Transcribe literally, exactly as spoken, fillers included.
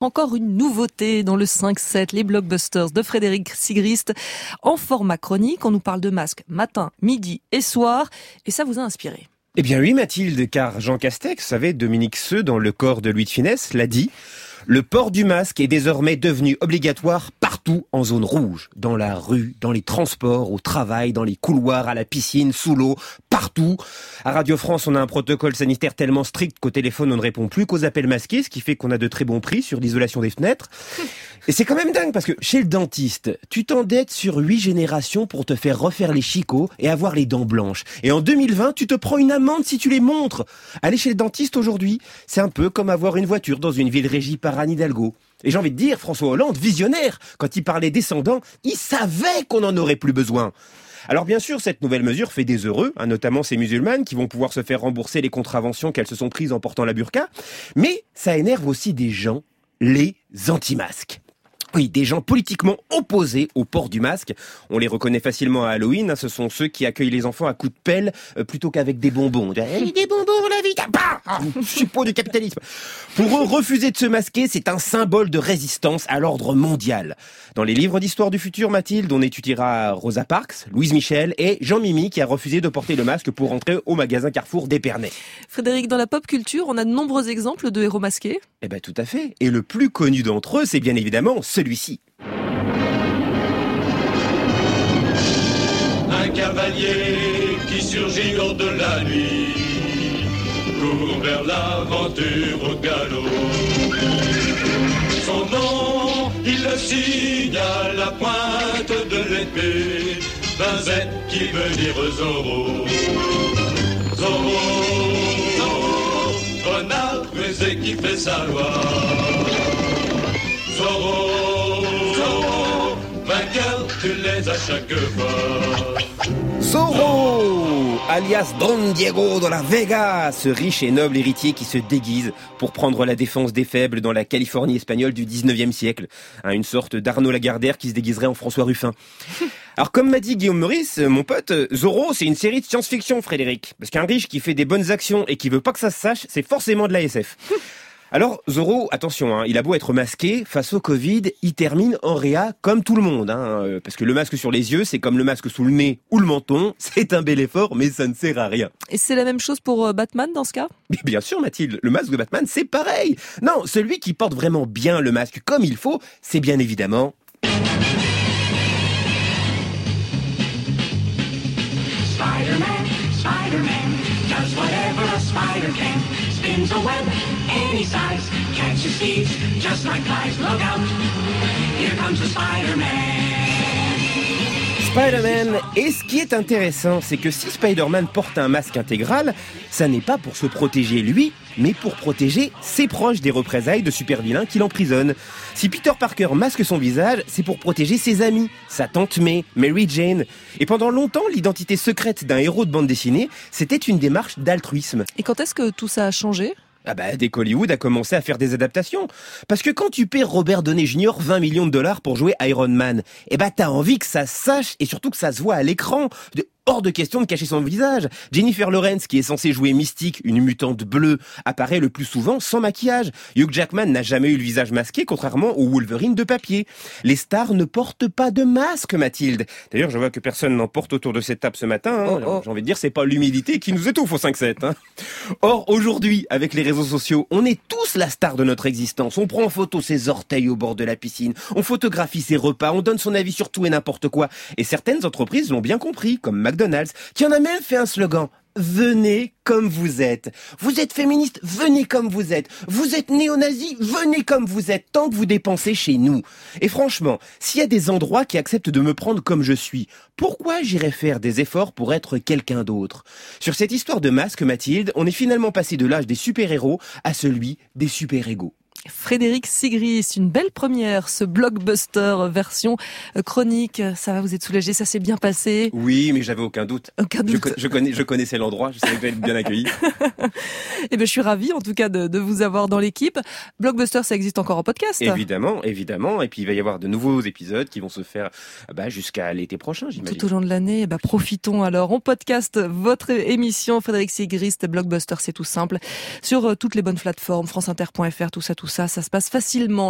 Encore une nouveauté dans le cinq sept, les blockbusters de Frédéric Sigrist en format chronique. On nous parle de masques matin, midi et soir. Et ça vous a inspiré? Eh bien oui Mathilde, car Jean Castex, vous savez, Dominique Seux dans Le corps de Louis de Funès l'a dit. Le port du masque est désormais devenu obligatoire partout en zone rouge. Dans la rue, dans les transports, au travail, dans les couloirs, à la piscine, sous l'eau, partout. À Radio France, on a un protocole sanitaire tellement strict qu'au téléphone, on ne répond plus qu'aux appels masqués, ce qui fait qu'on a de très bons prix sur l'isolation des fenêtres. Et c'est quand même dingue parce que chez le dentiste, tu t'endettes sur huit générations pour te faire refaire les chicots et avoir les dents blanches. Et en deux mille vingt, tu te prends une amende si tu les montres. Aller chez le dentiste aujourd'hui, c'est un peu comme avoir une voiture dans une ville régie par Anne Hidalgo. Et j'ai envie de dire, François Hollande, visionnaire, quand il parlait descendants, il savait qu'on n'en aurait plus besoin. Alors bien sûr, cette nouvelle mesure fait des heureux, hein, notamment ces musulmanes qui vont pouvoir se faire rembourser les contraventions qu'elles se sont prises en portant la burqa. Mais ça énerve aussi des gens, les anti-masques. Oui, des gens politiquement opposés au port du masque. On les reconnaît facilement à Halloween. Hein, ce sont ceux qui accueillent les enfants à coups de pelle euh, plutôt qu'avec des bonbons. Hey, des bonbons, la vie, bah ah, suppôt du capitalisme. Pour eux, refuser de se masquer, c'est un symbole de résistance à l'ordre mondial. Dans les livres d'histoire du futur, Mathilde, on étudiera Rosa Parks, Louise Michel et Jean Mimi qui a refusé de porter le masque pour rentrer au magasin Carrefour d'Épernay. Frédéric, dans la pop culture, on a de nombreux exemples de héros masqués. Eh ben tout à fait. Et le plus connu d'entre eux, c'est bien évidemment celui-ci. Un cavalier qui surgit lors de la nuit court vers l'aventure au galop. Son nom, il le signe à la pointe de l'épée d'un Z qui veut dire Zorro. Zorro, Zorro, renard rusé qui fait sa loi. Zorro, Zorro, vainqueur, tu les as chaque fois. Zorro, alias Don Diego de la Vega, ce riche et noble héritier qui se déguise pour prendre la défense des faibles dans la Californie espagnole du dix-neuvième siècle. Hein, une sorte d'Arnaud Lagardère qui se déguiserait en François Ruffin. Alors comme m'a dit Guillaume Meurice, mon pote, Zorro c'est une série de science-fiction, Frédéric. Parce qu'un riche qui fait des bonnes actions et qui veut pas que ça se sache, c'est forcément de la S F. Alors, Zorro, attention, hein, il a beau être masqué, face au Covid, il termine en réa comme tout le monde. Hein, parce que le masque sur les yeux, c'est comme le masque sous le nez ou le menton. C'est un bel effort, mais ça ne sert à rien. Et c'est la même chose pour Batman dans ce cas ? Mais bien sûr, Mathilde, le masque de Batman, c'est pareil. Non, celui qui porte vraiment bien le masque comme il faut, c'est bien évidemment... Spider-Man, Spider-Man, does whatever a spider can. Spins a web any size, catches thieves just like flies. Look out, here comes the Spider-Man. Spider-Man, et ce qui est intéressant, c'est que si Spider-Man porte un masque intégral, ça n'est pas pour se protéger lui, mais pour protéger ses proches des représailles de super-vilains qui l'emprisonnent. Si Peter Parker masque son visage, c'est pour protéger ses amis, sa tante May, Mary Jane. Et pendant longtemps, l'identité secrète d'un héros de bande dessinée, c'était une démarche d'altruisme. Et quand est-ce que tout ça a changé ? Ah bah, dès qu'Hollywood a commencé à faire des adaptations. Parce que quand tu paies Robert Downey junior vingt millions de dollars pour jouer Iron Man, eh bah t'as envie que ça se sache et surtout que ça se voit à l'écran. De... Hors de question de cacher son visage. Jennifer Lawrence, qui est censée jouer Mystique, une mutante bleue, apparaît le plus souvent sans maquillage. Hugh Jackman n'a jamais eu le visage masqué, contrairement au Wolverine de papier. Les stars ne portent pas de masque, Mathilde. D'ailleurs, je vois que personne n'en porte autour de cette table ce matin. Hein. Oh, oh. J'ai envie de dire, c'est pas l'humidité qui nous étouffe au cinq sept. Hein. Or, aujourd'hui, avec les réseaux sociaux, on est tous la star de notre existence. On prend en photo ses orteils au bord de la piscine, on photographie ses repas, on donne son avis sur tout et n'importe quoi. Et certaines entreprises l'ont bien compris, comme McDonald's, qui en a même fait un slogan. Venez comme vous êtes. Vous êtes féministe, venez comme vous êtes. Vous êtes néo-nazi, venez comme vous êtes, tant que vous dépensez chez nous. Et franchement, s'il y a des endroits qui acceptent de me prendre comme je suis, pourquoi j'irais faire des efforts pour être quelqu'un d'autre ? Sur cette histoire de masque, Mathilde, on est finalement passé de l'âge des super-héros à celui des super-égaux. Frédéric Sigrist, une belle première, ce blockbuster version chronique. Ça va, vous êtes soulagé, ça s'est bien passé? Oui, mais j'avais aucun doute. Aucun doute. Je, je, connais, je connaissais l'endroit, je savais que j'allais être bien accueilli. Eh ben, je suis ravie, en tout cas, de, de vous avoir dans l'équipe. Blockbuster, ça existe encore en podcast? Évidemment, évidemment. Et puis, il va y avoir de nouveaux épisodes qui vont se faire bah, jusqu'à l'été prochain, j'imagine. Tout au long de l'année, bah, profitons alors. On podcast votre émission, Frédéric Sigrist. Blockbuster, c'est tout simple. Sur toutes les bonnes plateformes, franceinter point f r, tout ça, tout ça, ça se passe facilement.